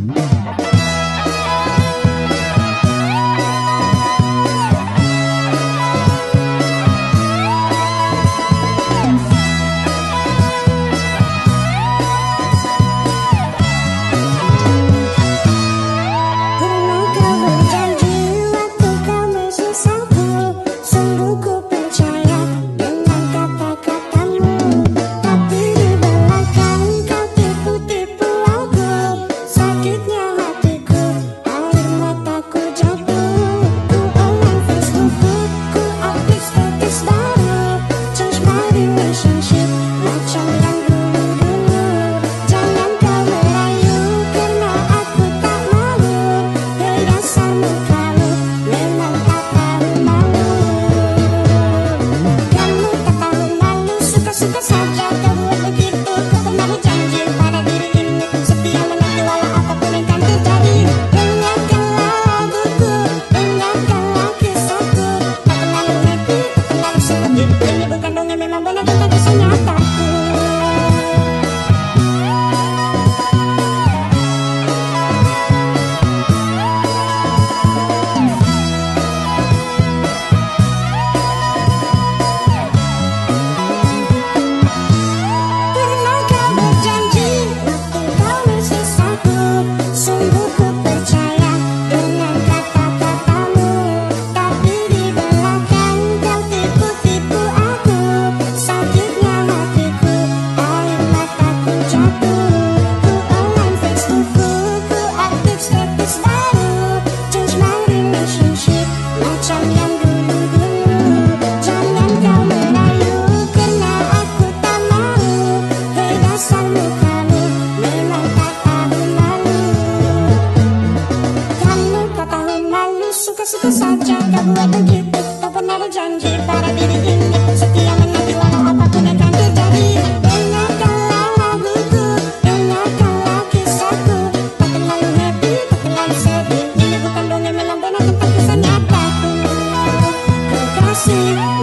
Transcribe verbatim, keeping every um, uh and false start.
Suka-suka saja kau buat begitu. Kau pernah berjanji pada diri ini setia menanti walau apapun akan terjadi. Dengarkanlah laguku, dengarkanlah kisahku. Tak terlalu happy, tak terlalu sedih. Ini bukan dongeng, memang benar tentang kisah nyataku. Kekasih